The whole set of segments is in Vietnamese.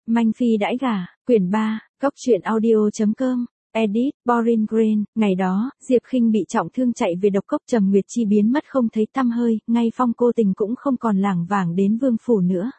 Manh Phi đãi gả, quyển 3, góc truyện audio.com, edit, Boring Green. Ngày đó, Diệp Khinh bị trọng thương chạy về độc cốc, Trầm Nguyệt Chi biến mất không thấy tăm hơi, ngay Phong Cô Tình cũng không còn lảng vảng đến vương phủ nữa.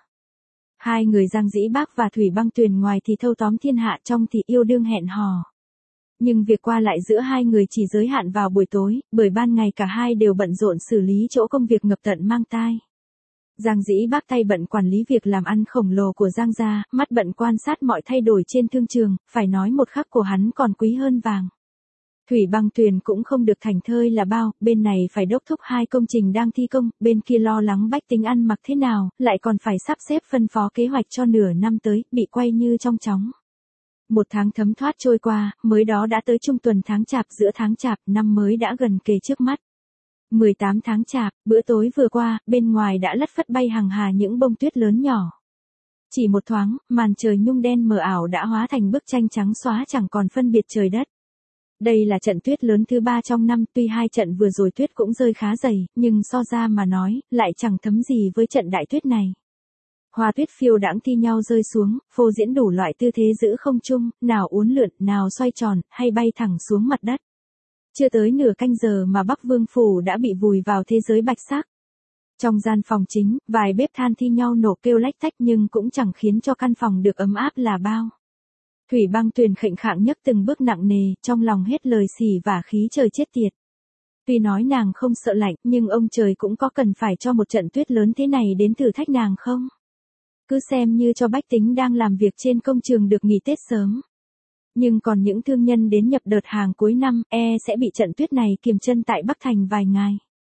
Hai người Giang Dĩ Bác và Thủy Băng Tuyền ngoài thì thâu tóm thiên hạ, trong thì yêu đương hẹn hò. Nhưng việc qua lại giữa hai người chỉ giới hạn vào buổi tối, bởi ban ngày cả hai đều bận rộn xử lý chỗ công việc ngập tận mang tai. Giang Dĩ Bác tay bận quản lý việc làm ăn khổng lồ của Giang gia, mắt bận quan sát mọi thay đổi trên thương trường, phải nói một khắc của hắn còn quý hơn vàng. Thủy Băng Tuyền cũng không được thảnh thơi là bao, bên này phải đốc thúc hai công trình đang thi công, bên kia lo lắng bách tính ăn mặc thế nào, lại còn phải sắp xếp phân phó kế hoạch cho nửa năm tới, bị quay như trong chóng. Một tháng thấm thoát trôi qua, mới đó đã tới trung tuần tháng Chạp, giữa tháng Chạp, năm mới đã gần kề trước mắt. 18 tháng Chạp, bữa tối vừa qua, bên ngoài đã lất phất bay hằng hà những bông tuyết lớn nhỏ. Chỉ một thoáng, màn trời nhung đen mờ ảo đã hóa thành bức tranh trắng xóa chẳng còn phân biệt trời đất. Đây là trận tuyết lớn thứ 3 trong năm, tuy hai trận vừa rồi tuyết cũng rơi khá dày, nhưng so ra mà nói, lại chẳng thấm gì với trận đại tuyết này. Hoa tuyết phiêu đãng thi nhau rơi xuống, phô diễn đủ loại tư thế giữ không trung, nào uốn lượn, nào xoay tròn, hay bay thẳng xuống mặt đất. Chưa tới nửa canh giờ mà Bắc Vương phủ đã bị vùi vào thế giới bạch sắc. Trong gian phòng chính, vài bếp than thi nhau nổ kêu lách tách nhưng cũng chẳng khiến cho căn phòng được ấm áp là bao. Thủy Băng Tuyền khệnh khạng nhấc từng bước nặng nề, trong lòng hết lời xỉ vả khí trời chết tiệt. Tuy nói nàng không sợ lạnh, nhưng ông trời cũng có cần phải cho một trận tuyết lớn thế này đến thử thách nàng không? Cứ xem như cho bách tính đang làm việc trên công trường được nghỉ Tết sớm. Nhưng còn những thương nhân đến nhập đợt hàng cuối năm, sẽ bị trận tuyết này kiềm chân tại Bắc Thành vài ngày.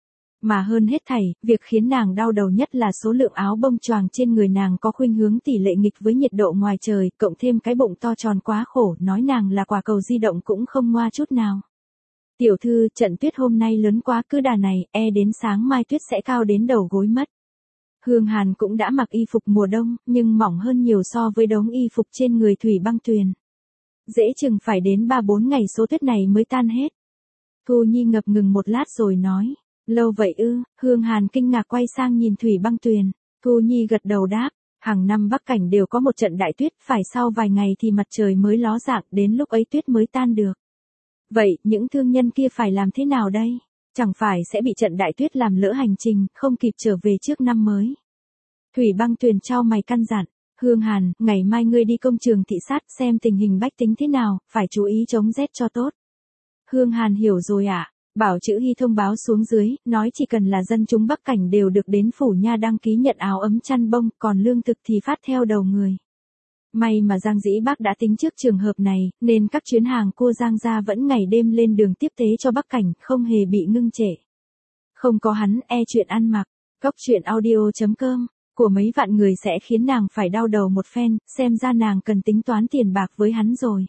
Mà hơn hết thảy, việc khiến nàng đau đầu nhất là số lượng áo bông choàng trên người nàng có khuynh hướng tỷ lệ nghịch với nhiệt độ ngoài trời, cộng thêm cái bụng to tròn quá khổ, nói nàng là quả cầu di động cũng không ngoa chút nào. Tiểu thư, trận tuyết hôm nay lớn quá, cứ đà này, đến sáng mai tuyết sẽ cao đến đầu gối mất. Hương Hàn cũng đã mặc y phục mùa đông, nhưng mỏng hơn nhiều so với đống y phục trên người Thủy Băng Tuyền. Dễ chừng phải đến 3-4 ngày số tuyết này mới tan hết. Thu Nhi ngập ngừng một lát rồi nói, lâu vậy ư? Hương Hàn kinh ngạc quay sang nhìn Thủy Băng Tuyền. Thu Nhi gật đầu đáp, hàng năm Bắc Cảnh đều có một trận đại tuyết, phải sau vài ngày thì mặt trời mới ló dạng, đến lúc ấy tuyết mới tan được. Vậy, những thương nhân kia phải làm thế nào đây? Chẳng phải sẽ bị trận đại tuyết làm lỡ hành trình, không kịp trở về trước năm mới. Thủy Băng Tuyền chau mày căn dặn, Hương Hàn, ngày mai ngươi đi công trường thị sát xem tình hình bách tính thế nào, phải chú ý chống rét cho tốt. Hương Hàn hiểu rồi ạ. Bảo Chữ Hy thông báo xuống dưới, nói chỉ cần là dân chúng Bắc Cảnh đều được đến phủ nha đăng ký nhận áo ấm chăn bông, còn lương thực thì phát theo đầu người. May mà Giang Dĩ Bác đã tính trước trường hợp này, nên các chuyến hàng cua Giang gia vẫn ngày đêm lên đường tiếp tế cho Bắc Cảnh, không hề bị ngưng trệ. Không có hắn, chuyện ăn mặc, góc truyện audio.com, của mấy vạn người sẽ khiến nàng phải đau đầu một phen, xem ra nàng cần tính toán tiền bạc với hắn rồi.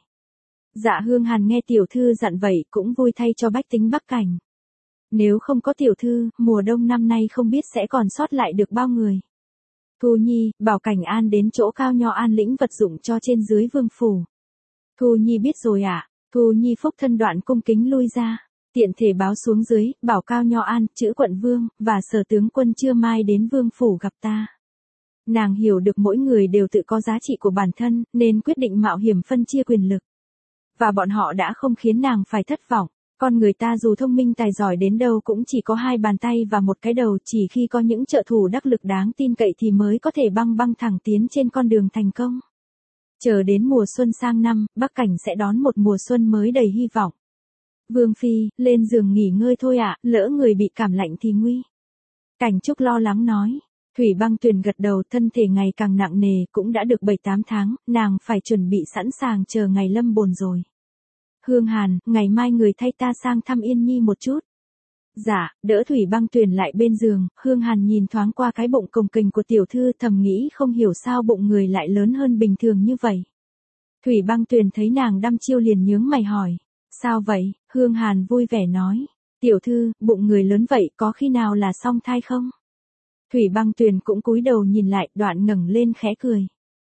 Dạ Hương Hàn nghe tiểu thư dặn vậy cũng vui thay cho bách tính Bắc Cảnh. Nếu không có tiểu thư, mùa đông năm nay không biết sẽ còn sót lại được bao người. Thu Nhi, bảo Cảnh An đến chỗ Cao Nho An lĩnh vật dụng cho trên dưới vương phủ. Thu Nhi biết rồi ạ. Thu Nhi phúc thân đoạn cung kính lui ra. Tiện thể báo xuống dưới, bảo Cao Nho An, Chữ quận vương, và Sở tướng quân trưa mai đến vương phủ gặp ta. Nàng hiểu được mỗi người đều tự có giá trị của bản thân, nên quyết định mạo hiểm phân chia quyền lực. Và bọn họ đã không khiến nàng phải thất vọng. Con người ta dù thông minh tài giỏi đến đâu cũng chỉ có hai bàn tay và một cái đầu, chỉ khi có những trợ thủ đắc lực đáng tin cậy thì mới có thể băng thẳng tiến trên con đường thành công. Chờ đến mùa xuân sang năm, Bắc Cảnh sẽ đón một mùa xuân mới đầy hy vọng. Vương Phi, lên giường nghỉ ngơi thôi ạ, lỡ người bị cảm lạnh thì nguy. Cảnh Trúc lo lắng nói. Thủy Băng Tuyền gật đầu, thân thể ngày càng nặng nề, cũng đã được 7-8 tháng, nàng phải chuẩn bị sẵn sàng chờ ngày lâm bồn rồi. Hương Hàn, ngày mai người thay ta sang thăm Yên Nhi một chút. Dạ, đỡ Thủy Băng Tuyền lại bên giường, Hương Hàn nhìn thoáng qua cái bụng cồng kềnh của tiểu thư, thầm nghĩ không hiểu sao bụng người lại lớn hơn bình thường như vậy. Thủy Băng Tuyền thấy nàng đăm chiêu liền nhướng mày hỏi, sao vậy? Hương Hàn vui vẻ nói, tiểu thư, bụng người lớn vậy có khi nào là song thai không? Thủy Băng Tuyền cũng cúi đầu nhìn lại, đoạn ngẩng lên khẽ cười.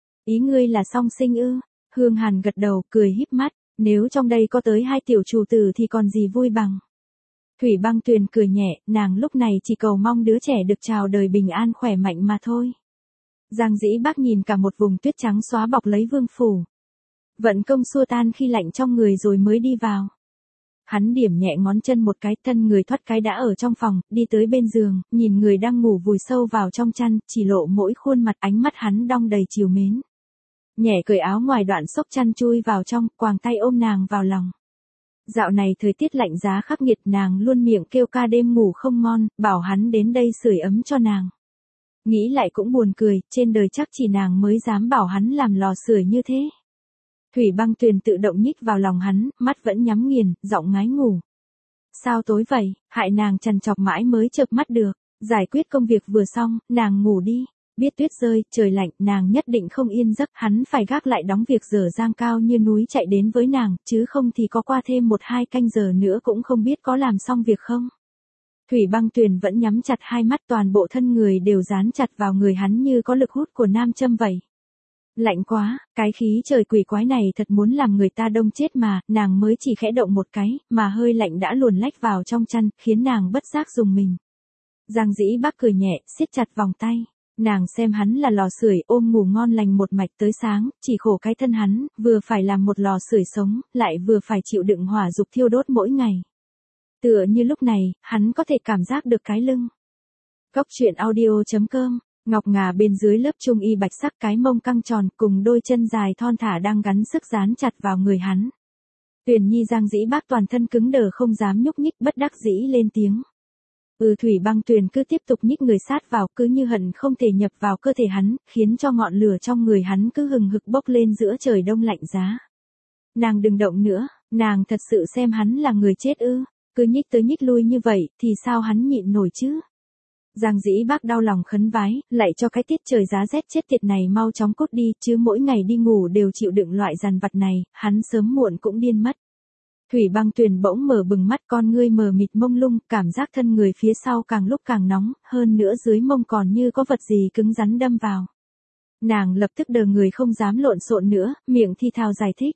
Ý ngươi là song sinh ư? Hương Hàn gật đầu, cười híp mắt, nếu trong đây có tới 2 tiểu chủ tử thì còn gì vui bằng. Thủy Băng Tuyền cười nhẹ, nàng lúc này chỉ cầu mong đứa trẻ được chào đời bình an khỏe mạnh mà thôi. Giang Dĩ Bác nhìn cả một vùng tuyết trắng xóa bọc lấy vương phủ. Vận công xua tan khi lạnh trong người rồi mới đi vào. Hắn điểm nhẹ ngón chân một cái, thân người thoát cái đã ở trong phòng, đi tới bên giường, nhìn người đang ngủ vùi sâu vào trong chăn, chỉ lộ mỗi khuôn mặt, ánh mắt hắn đong đầy trìu mến. Nhẹ cởi áo ngoài đoạn xốc chăn chui vào trong, quàng tay ôm nàng vào lòng. Dạo này thời tiết lạnh giá khắc nghiệt, nàng luôn miệng kêu ca đêm ngủ không ngon, bảo hắn đến đây sưởi ấm cho nàng. Nghĩ lại cũng buồn cười, trên đời chắc chỉ nàng mới dám bảo hắn làm lò sưởi như thế. Thủy Băng Tuyền tự động nhích vào lòng hắn, mắt vẫn nhắm nghiền, giọng ngái ngủ. Sao tối vậy, hại nàng trằn trọc mãi mới chợp mắt được. Giải quyết công việc vừa xong, nàng ngủ đi. Biết tuyết rơi, trời lạnh, nàng nhất định không yên giấc, hắn phải gác lại đóng việc dở dang cao như núi chạy đến với nàng, chứ không thì có qua thêm 1-2 canh giờ nữa cũng không biết có làm xong việc không. Thủy Băng Tuyền vẫn nhắm chặt hai mắt, toàn bộ thân người đều dán chặt vào người hắn như có lực hút của nam châm vậy. Lạnh quá, cái khí trời quỷ quái này thật muốn làm người ta đông chết mà, nàng mới chỉ khẽ động một cái, mà hơi lạnh đã luồn lách vào trong chăn, khiến nàng bất giác rùng mình. Giang Dĩ Bác cười nhẹ, siết chặt vòng tay. Nàng xem hắn là lò sưởi, ôm ngủ ngon lành một mạch tới sáng, chỉ khổ cái thân hắn, vừa phải làm một lò sưởi sống, lại vừa phải chịu đựng hỏa dục thiêu đốt mỗi ngày. Tựa như lúc này, hắn có thể cảm giác được cái lưng. Góc truyện audio.com, ngọc ngà bên dưới lớp trung y bạch sắc, cái mông căng tròn cùng đôi chân dài thon thả đang gắn sức dán chặt vào người hắn. Tuyền Nhi Giang Dĩ Bác toàn thân cứng đờ không dám nhúc nhích, bất đắc dĩ lên tiếng. Thủy Băng Tuyền cứ tiếp tục nhích người sát vào, cứ như hận không thể nhập vào cơ thể hắn, khiến cho ngọn lửa trong người hắn cứ hừng hực bốc lên giữa trời đông lạnh giá. Nàng đừng động nữa, nàng thật sự xem hắn là người chết ư, cứ nhích tới nhích lui như vậy, thì sao hắn nhịn nổi chứ? Giang Dĩ Bác đau lòng khấn vái, lạy cho cái tiết trời giá rét chết tiệt này mau chóng cút đi, chứ mỗi ngày đi ngủ đều chịu đựng loại dằn vặt này, hắn sớm muộn cũng điên mất. Thủy Băng Tuyền bỗng mở bừng mắt, con ngươi mờ mịt mông lung, cảm giác thân người phía sau càng lúc càng nóng, hơn nữa dưới mông còn như có vật gì cứng rắn đâm vào. Nàng lập tức đờ người không dám lộn xộn nữa, miệng thi thào giải thích.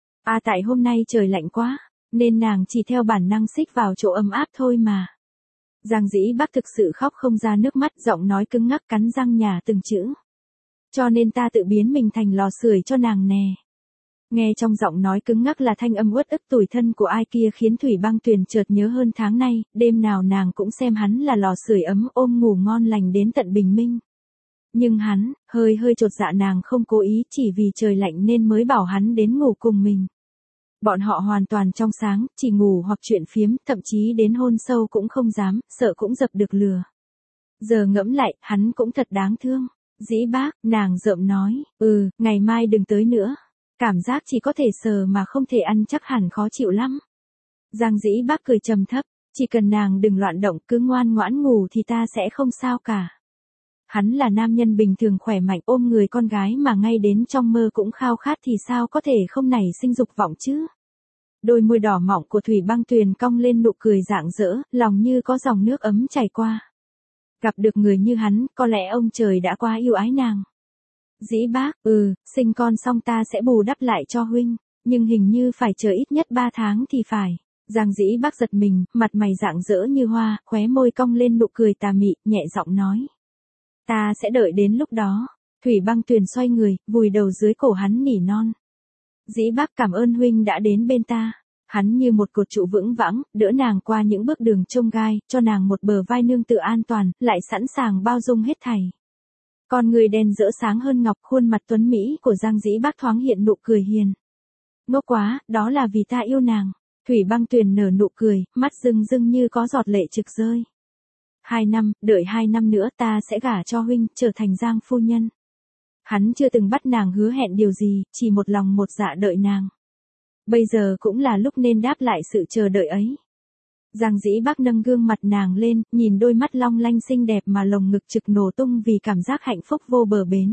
Tại hôm nay trời lạnh quá, nên nàng chỉ theo bản năng xích vào chỗ ấm áp thôi mà. Giang Dĩ Bác thực sự khóc không ra nước mắt, giọng nói cứng ngắc cắn răng nhả từng chữ. Cho nên ta tự biến mình thành lò sưởi cho nàng nè. Nghe trong giọng nói cứng ngắc là thanh âm uất ức tủi thân của ai kia, khiến Thủy Băng Tuyền chợt nhớ hơn tháng nay, đêm nào nàng cũng xem hắn là lò sưởi ấm, ôm ngủ ngon lành đến tận bình minh. Nhưng hắn, hơi chột dạ, nàng không cố ý, chỉ vì trời lạnh nên mới bảo hắn đến ngủ cùng mình. Bọn họ hoàn toàn trong sáng, chỉ ngủ hoặc chuyện phiếm, thậm chí đến hôn sâu cũng không dám, sợ cũng dập được lừa. Giờ ngẫm lại, hắn cũng thật đáng thương. Dĩ Bác, nàng rợm nói, ngày mai đừng tới nữa. Cảm giác chỉ có thể sờ mà không thể ăn chắc hẳn khó chịu lắm. Giang Dĩ Bác cười trầm thấp, chỉ cần nàng đừng loạn động, cứ ngoan ngoãn ngủ thì ta sẽ không sao cả. Hắn là nam nhân bình thường khỏe mạnh, ôm người con gái mà ngay đến trong mơ cũng khao khát thì sao có thể không nảy sinh dục vọng chứ. Đôi môi đỏ mọng của Thủy Băng Tuyền cong lên nụ cười rạng rỡ, lòng như có dòng nước ấm chảy qua. Gặp được người như hắn, có lẽ ông trời đã quá yêu ái nàng. Dĩ Bác, sinh con xong ta sẽ bù đắp lại cho huynh, nhưng hình như phải chờ ít nhất 3 tháng thì phải. Giang Dĩ Bác giật mình, mặt mày rạng rỡ như hoa, khóe môi cong lên nụ cười tà mị, nhẹ giọng nói. Ta sẽ đợi đến lúc đó. Thủy Băng Tuyền xoay người, vùi đầu dưới cổ hắn nỉ non. Dĩ Bác cảm ơn huynh đã đến bên ta. Hắn như một cột trụ vững vãng, đỡ nàng qua những bước đường chông gai, cho nàng một bờ vai nương tựa an toàn, lại sẵn sàng bao dung hết thảy. Con người đen rỡ sáng hơn ngọc, khuôn mặt tuấn Mỹ của Giang Dĩ Bác thoáng hiện nụ cười hiền. Ngốc quá, đó là vì ta yêu nàng. Thủy Băng Tuyền nở nụ cười, mắt rưng rưng như có giọt lệ trực rơi. 2 năm, đợi 2 năm nữa ta sẽ gả cho huynh, trở thành Giang phu nhân. Hắn chưa từng bắt nàng hứa hẹn điều gì, chỉ một lòng một dạ đợi nàng. Bây giờ cũng là lúc nên đáp lại sự chờ đợi ấy. Giang Dĩ Bác nâng gương mặt nàng lên, nhìn đôi mắt long lanh xinh đẹp mà lồng ngực trực nổ tung vì cảm giác hạnh phúc vô bờ bến.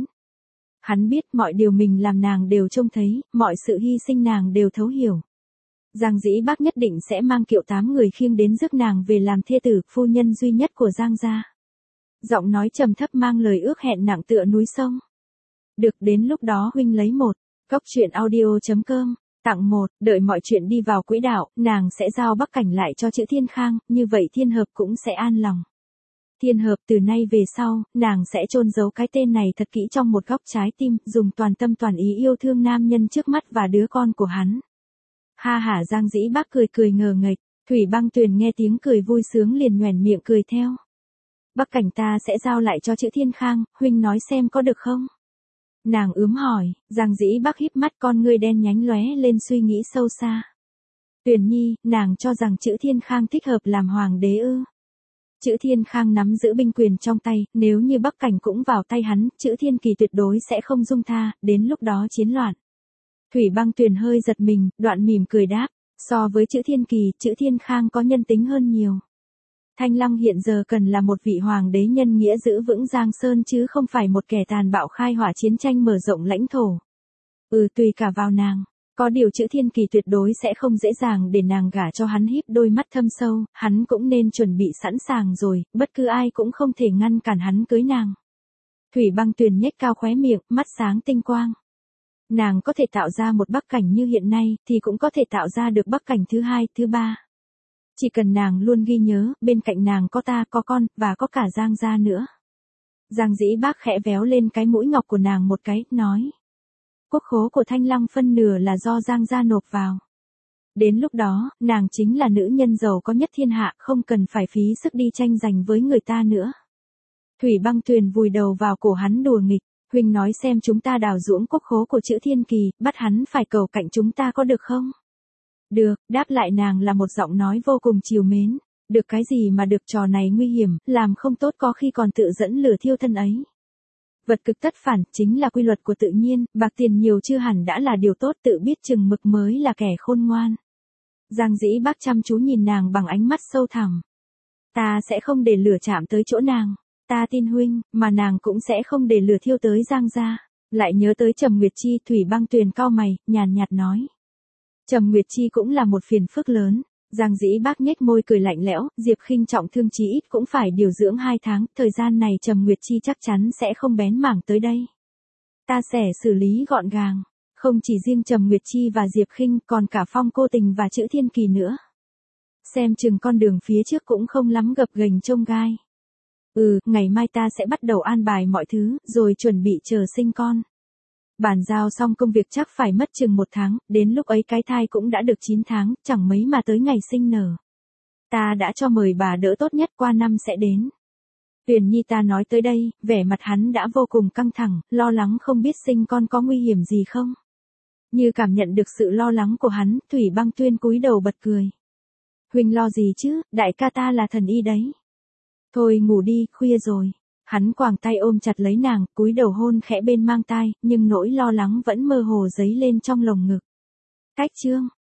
Hắn biết mọi điều mình làm nàng đều trông thấy, mọi sự hy sinh nàng đều thấu hiểu. Giang Dĩ Bác nhất định sẽ mang kiệu 8 người khiêng đến rước nàng về làm thê tử, phu nhân duy nhất của Giang gia. Giọng nói trầm thấp mang lời ước hẹn nặng tựa núi sông. Được, đến lúc đó huynh lấy một. Góc truyện audio.com, tặng 1, đợi mọi chuyện đi vào quỹ đạo, nàng sẽ giao Bắc Cảnh lại cho chữ Thiên Khang, như vậy Thiên Hợp cũng sẽ an lòng. Thiên hợp từ nay về sau, nàng sẽ chôn giấu cái tên này thật kỹ trong một góc trái tim, dùng toàn tâm toàn ý yêu thương nam nhân trước mắt và đứa con của hắn. Ha hả Giang Dĩ Bác cười cười ngờ nghệch, Thủy Băng Tuyền nghe tiếng cười vui sướng liền nhoẻn miệng cười theo. Bắc Cảnh ta sẽ giao lại cho Chữ Thiên Khang, huynh nói xem có được không? Nàng ướm hỏi, Giang Dĩ Bác híp mắt con ngươi đen nhánh lóe lên suy nghĩ sâu xa. Tuyền Nhi, nàng cho rằng Chữ Thiên Khang thích hợp làm hoàng đế ư? Chữ Thiên Khang nắm giữ binh quyền trong tay, nếu như Bắc Cảnh cũng vào tay hắn, Chữ Thiên Kỳ tuyệt đối sẽ không dung tha, đến lúc đó chiến loạn. Thủy Băng Tuyền hơi giật mình, đoạn mỉm cười đáp, so với Chữ Thiên Kỳ, Chữ Thiên Khang có nhân tính hơn nhiều. Thanh Long hiện giờ cần là một vị hoàng đế nhân nghĩa giữ vững Giang Sơn chứ không phải một kẻ tàn bạo khai hỏa chiến tranh mở rộng lãnh thổ. Tùy cả vào nàng. Có điều Chữ Thiên Kỳ tuyệt đối sẽ không dễ dàng để nàng gả cho hắn. Híp đôi mắt thâm sâu, hắn cũng nên chuẩn bị sẵn sàng rồi, bất cứ ai cũng không thể ngăn cản hắn cưới nàng. Thủy Băng Tuyền nhếch cao khóe miệng, mắt sáng tinh quang. Nàng có thể tạo ra một Bắc Cảnh như hiện nay, thì cũng có thể tạo ra được Bắc Cảnh thứ hai, thứ ba. Chỉ cần nàng luôn ghi nhớ, bên cạnh nàng có ta, có con, và có cả Giang gia nữa. Giang Dĩ Bác khẽ véo lên cái mũi ngọc của nàng một cái, nói. Quốc khố của Thanh Long phân nửa là do Giang gia nộp vào. Đến lúc đó, nàng chính là nữ nhân giàu có nhất thiên hạ, không cần phải phí sức đi tranh giành với người ta nữa. Thủy Băng Tuyền vùi đầu vào cổ hắn đùa nghịch, huynh nói xem chúng ta đào giũng quốc khố của Chữ Thiên Kỳ, bắt hắn phải cầu cạnh chúng ta có được không? Được, đáp lại nàng là một giọng nói vô cùng trìu mến. Được cái gì mà được, trò này nguy hiểm, làm không tốt có khi còn tự dẫn lửa thiêu thân ấy. Vật cực tất phản, chính là quy luật của tự nhiên, bạc tiền nhiều chưa hẳn đã là điều tốt, tự biết chừng mực mới là kẻ khôn ngoan. Giang Dĩ Bác chăm chú nhìn nàng bằng ánh mắt sâu thẳm. Ta sẽ không để lửa chạm tới chỗ nàng. Ta tin huynh, mà nàng cũng sẽ không để lửa thiêu tới Giang gia. Lại nhớ tới Trầm Nguyệt Chi, Thủy Băng Tuyền cau mày, nhàn nhạt nói. Trầm Nguyệt Chi cũng là một phiền phức lớn. Giang Dĩ Bác nhếch môi cười lạnh lẽo, Diệp Khinh trọng thương chí ít cũng phải điều dưỡng 2 tháng, thời gian này Trầm Nguyệt Chi chắc chắn sẽ không bén mảng tới đây. Ta sẽ xử lý gọn gàng, không chỉ riêng Trầm Nguyệt Chi và Diệp Khinh, còn cả Phong Cô Tình và Chữ Thiên Kỳ nữa. Xem chừng con đường phía trước cũng không lắm gập ghềnh chông gai. Ngày mai ta sẽ bắt đầu an bài mọi thứ, rồi chuẩn bị chờ sinh con. Bàn giao xong công việc chắc phải mất chừng 1 tháng, đến lúc ấy cái thai cũng đã được 9 tháng, chẳng mấy mà tới ngày sinh nở. Ta đã cho mời bà đỡ tốt nhất, qua năm sẽ đến. Tuyền Nhi ta nói tới đây, vẻ mặt hắn đã vô cùng căng thẳng, lo lắng không biết sinh con có nguy hiểm gì không. Như cảm nhận được sự lo lắng của hắn, Thủy Băng Tuyền cúi đầu bật cười. Huynh lo gì chứ, đại ca ta là thần y đấy. Thôi ngủ đi, khuya rồi. Hắn quàng tay ôm chặt lấy nàng, cúi đầu hôn khẽ bên mang tai, nhưng nỗi lo lắng vẫn mơ hồ dấy lên trong lồng ngực. Cách chương